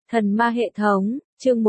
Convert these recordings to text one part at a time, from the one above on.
Thần ma hệ thống, chương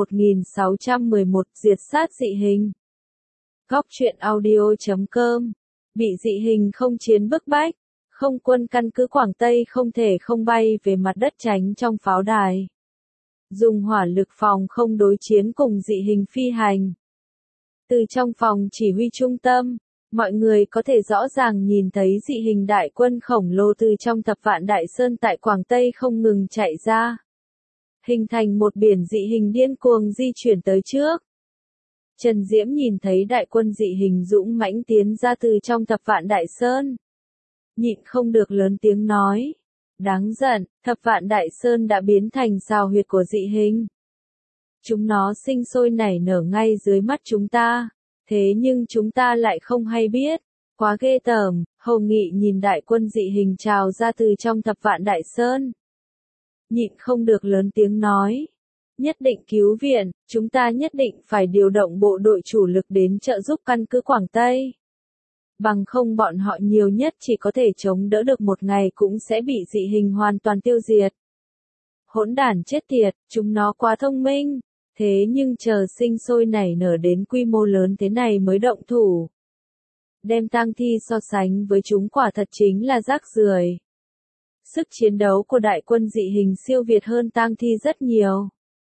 1611, diệt sát dị hình. Góc truyện audio.com. Bị dị hình không chiến bức bách, không quân căn cứ Quảng Tây không thể không bay về mặt đất tránh trong pháo đài. Dùng hỏa lực phòng không đối chiến cùng dị hình phi hành. Từ trong phòng chỉ huy trung tâm, mọi người có thể rõ ràng nhìn thấy dị hình đại quân khổng lồ từ trong thập vạn đại sơn tại Quảng Tây không ngừng chạy ra. Hình thành một biển dị hình điên cuồng di chuyển tới trước. Trần Diễm nhìn thấy đại quân dị hình dũng mãnh tiến ra từ trong thập vạn đại sơn. Nhịn không được lớn tiếng nói. Đáng giận, thập vạn đại sơn đã biến thành sào huyệt của dị hình. Chúng nó sinh sôi nảy nở ngay dưới mắt chúng ta. Thế nhưng chúng ta lại không hay biết. Quá ghê tởm, Hầu Nghị nhìn đại quân dị hình trào ra từ trong thập vạn đại sơn. Nhịn không được lớn tiếng nói. Nhất định cứu viện, chúng ta nhất định phải điều động bộ đội chủ lực đến trợ giúp căn cứ Quảng Tây. Bằng không bọn họ nhiều nhất chỉ có thể chống đỡ được một ngày cũng sẽ bị dị hình hoàn toàn tiêu diệt. Hỗn đản chết tiệt, chúng nó quá thông minh. Thế nhưng chờ sinh sôi nảy nở đến quy mô lớn thế này mới động thủ. Đem tang thi so sánh với chúng quả thật chính là rác rưởi. Sức chiến đấu của đại quân dị hình siêu việt hơn tang thi rất nhiều.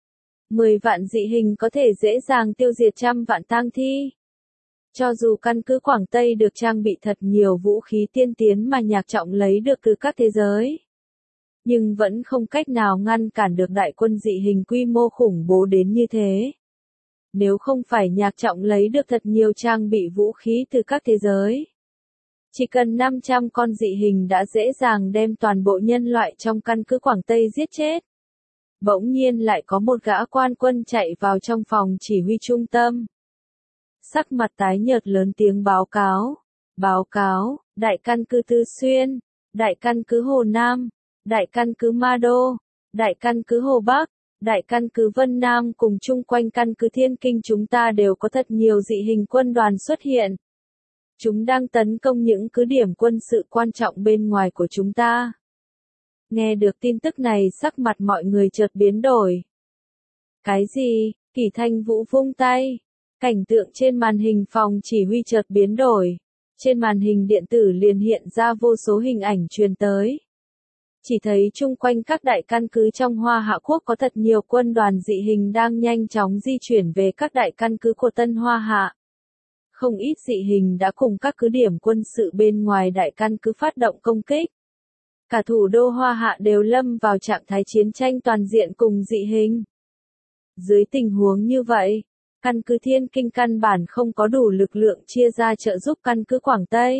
10 vạn dị hình có thể dễ dàng tiêu diệt trăm vạn tang thi. Cho dù căn cứ Quảng Tây được trang bị thật nhiều vũ khí tiên tiến mà Nhạc Trọng lấy được từ các thế giới, nhưng vẫn không cách nào ngăn cản được đại quân dị hình quy mô khủng bố đến như thế. Nếu không phải Nhạc Trọng lấy được thật nhiều trang bị vũ khí từ các thế giới, chỉ cần 500 con dị hình đã dễ dàng đem toàn bộ nhân loại trong căn cứ Quảng Tây giết chết. Bỗng nhiên lại có một gã quan quân chạy vào trong phòng chỉ huy trung tâm. Sắc mặt tái nhợt lớn tiếng báo cáo. Báo cáo, đại căn cứ Tư Xuyên, đại căn cứ Hồ Nam, đại căn cứ Ma Đô, đại căn cứ Hồ Bắc, đại căn cứ Vân Nam cùng chung quanh căn cứ Thiên Kinh chúng ta đều có thật nhiều dị hình quân đoàn xuất hiện. Chúng đang tấn công những cứ điểm quân sự quan trọng bên ngoài của chúng ta. Nghe được tin tức này sắc mặt mọi người chợt biến đổi. Cái gì? Kỷ Thanh Vũ vung tay. Cảnh tượng trên màn hình phòng chỉ huy chợt biến đổi. Trên màn hình điện tử liền hiện ra vô số hình ảnh truyền tới. Chỉ thấy chung quanh các đại căn cứ trong Hoa Hạ Quốc có thật nhiều quân đoàn dị hình đang nhanh chóng di chuyển về các đại căn cứ của Tân Hoa Hạ. Không ít dị hình đã cùng các cứ điểm quân sự bên ngoài đại căn cứ phát động công kích. Cả thủ đô Hoa Hạ đều lâm vào trạng thái chiến tranh toàn diện cùng dị hình. Dưới tình huống như vậy, căn cứ Thiên Kinh căn bản không có đủ lực lượng chia ra trợ giúp căn cứ Quảng Tây.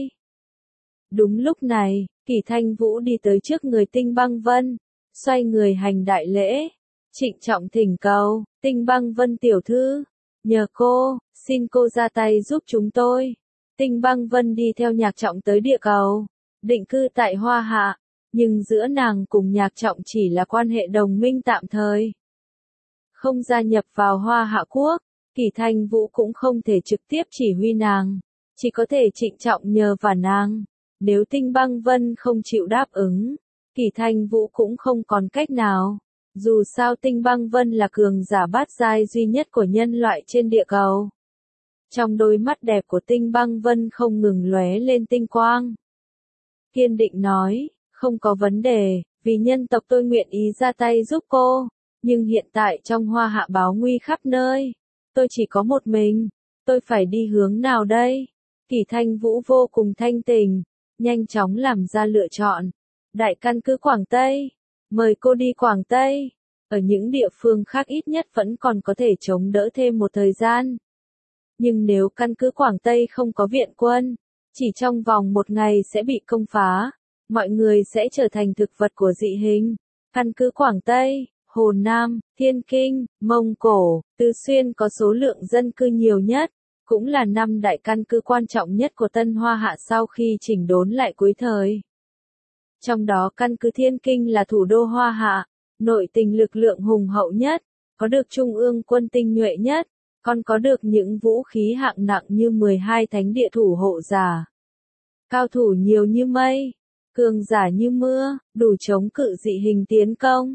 Đúng lúc này, Kỷ Thanh Vũ đi tới trước người Tinh Băng Vân, xoay người hành đại lễ, trịnh trọng thỉnh cầu, Tinh Băng Vân tiểu thư, nhờ cô, xin cô ra tay giúp chúng tôi. Tinh Băng Vân đi theo Nhạc Trọng tới địa cầu, định cư tại Hoa Hạ, nhưng giữa nàng cùng Nhạc Trọng chỉ là quan hệ đồng minh tạm thời. Không gia nhập vào Hoa Hạ Quốc, Kỷ Thanh Vũ cũng không thể trực tiếp chỉ huy nàng, chỉ có thể trịnh trọng nhờ vả nàng. Nếu Tinh Băng Vân không chịu đáp ứng, Kỷ Thanh Vũ cũng không còn cách nào. Dù sao Tinh Băng Vân là cường giả bát giai duy nhất của nhân loại trên địa cầu. Trong đôi mắt đẹp của Tinh Băng Vân không ngừng lóe lên tinh quang. Kiên định nói, không có vấn đề, vì nhân tộc tôi nguyện ý ra tay giúp cô. Nhưng hiện tại trong Hoa Hạ báo nguy khắp nơi. Tôi chỉ có một mình. Tôi phải đi hướng nào đây? Kỷ Thanh Vũ vô cùng thanh tình. Nhanh chóng làm ra lựa chọn. Đại căn cứ Quảng Tây. Mời cô đi Quảng Tây. Ở những địa phương khác ít nhất vẫn còn có thể chống đỡ thêm một thời gian. Nhưng nếu căn cứ Quảng Tây không có viện quân, chỉ trong vòng một ngày sẽ bị công phá. Mọi người sẽ trở thành thực vật của dị hình. Căn cứ Quảng Tây, Hồ Nam, Thiên Kinh, Mông Cổ, Tư Xuyên có số lượng dân cư nhiều nhất, cũng là 5 đại căn cứ quan trọng nhất của Tân Hoa Hạ sau khi chỉnh đốn lại cuối thời. Trong đó căn cứ Thiên Kinh là thủ đô Hoa Hạ, nội tình lực lượng hùng hậu nhất, có được trung ương quân tinh nhuệ nhất, còn có được những vũ khí hạng nặng như 12 thánh địa thủ hộ giả. Cao thủ nhiều như mây, cường giả như mưa, đủ chống cự dị hình tiến công.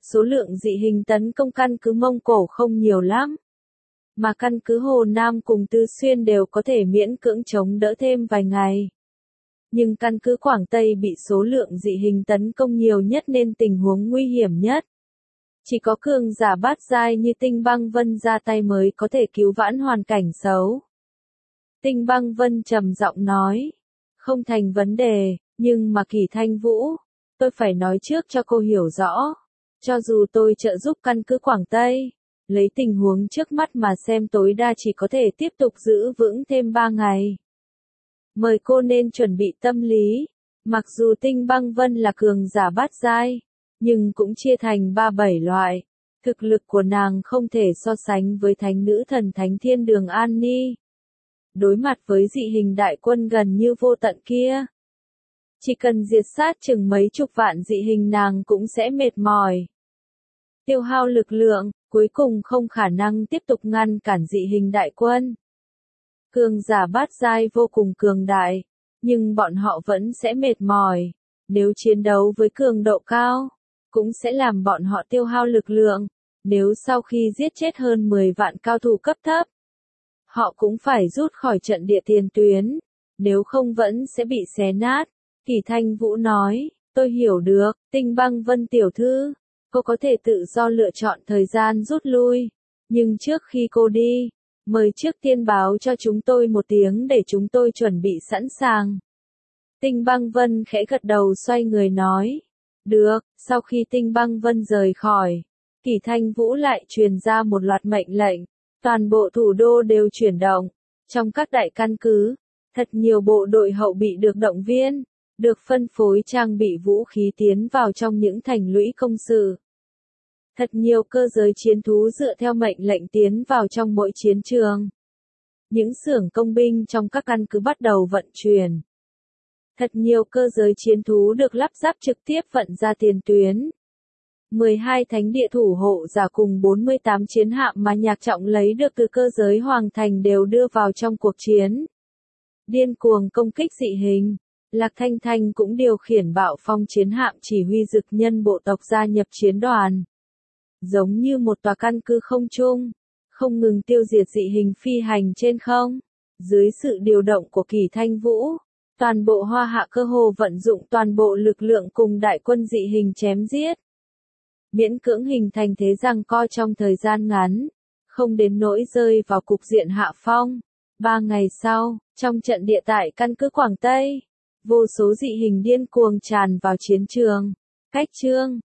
số lượng dị hình tấn công căn cứ Mông Cổ không nhiều lắm. Mà căn cứ Hồ Nam cùng Tư Xuyên đều có thể miễn cưỡng chống đỡ thêm vài ngày. Nhưng căn cứ Quảng Tây bị số lượng dị hình tấn công nhiều nhất nên tình huống nguy hiểm nhất. Chỉ có cường giả bát giai như Tinh Băng Vân ra tay mới có thể cứu vãn hoàn cảnh xấu. Tinh Băng Vân trầm giọng nói, không thành vấn đề, nhưng mà Kỷ Thanh Vũ, tôi phải nói trước cho cô hiểu rõ. Cho dù tôi trợ giúp căn cứ Quảng Tây, lấy tình huống trước mắt mà xem tối đa chỉ có thể tiếp tục giữ vững thêm 3 ngày. Mời cô nên chuẩn bị tâm lý, mặc dù Tinh Băng Vân là cường giả bát giai, nhưng cũng chia thành 3-7 loại. Thực lực của nàng không thể so sánh với thánh nữ thần Thánh Thiên Đường An Ni. Đối mặt với dị hình đại quân gần như vô tận kia, chỉ cần diệt sát chừng mấy chục vạn dị hình nàng cũng sẽ mệt mỏi. Tiêu hao lực lượng, cuối cùng không khả năng tiếp tục ngăn cản dị hình đại quân. Cường giả bát giai vô cùng cường đại, nhưng bọn họ vẫn sẽ mệt mỏi. Nếu chiến đấu với cường độ cao, cũng sẽ làm bọn họ tiêu hao lực lượng. Nếu sau khi giết chết hơn 10 vạn cao thủ cấp thấp, họ cũng phải rút khỏi trận địa tiền tuyến, nếu không vẫn sẽ bị xé nát. Kỷ Thanh Vũ nói, tôi hiểu được, Tinh Băng Vân tiểu thư, cô có thể tự do lựa chọn thời gian rút lui, nhưng trước khi cô đi, mời trước tiên báo cho chúng tôi một tiếng để chúng tôi chuẩn bị sẵn sàng. Tinh Băng Vân khẽ gật đầu xoay người nói, được. Sau khi Tinh Băng Vân rời khỏi, Kỷ Thanh Vũ lại truyền ra một loạt mệnh lệnh, toàn bộ thủ đô đều chuyển động. Trong các đại căn cứ, thật nhiều bộ đội hậu bị được động viên, được phân phối trang bị vũ khí tiến vào trong những thành lũy công sự. Thật nhiều cơ giới chiến thú dựa theo mệnh lệnh tiến vào trong mỗi chiến trường. Những xưởng công binh trong các căn cứ bắt đầu vận chuyển. Thật nhiều cơ giới chiến thú được lắp ráp trực tiếp vận ra tiền tuyến. 12 thánh địa thủ hộ giả cùng 48 chiến hạm mà Nhạc Trọng lấy được từ cơ giới Hoàng Thành đều đưa vào trong cuộc chiến. Điên cuồng công kích dị hình. Lạc Thanh Thanh cũng điều khiển Bạo Phong chiến hạm chỉ huy dực nhân bộ tộc gia nhập chiến đoàn. Giống như một tòa căn cứ không trung, không ngừng tiêu diệt dị hình phi hành trên không. Dưới sự điều động của Kỷ Thanh Vũ, toàn bộ Hoa Hạ cơ hồ vận dụng toàn bộ lực lượng cùng đại quân dị hình chém giết. Miễn cưỡng hình thành thế giằng co trong thời gian ngắn, không đến nỗi rơi vào cục diện hạ phong. 3 ngày sau, trong trận địa tại căn cứ Quảng Tây, vô số dị hình điên cuồng tràn vào chiến trường. Cách chương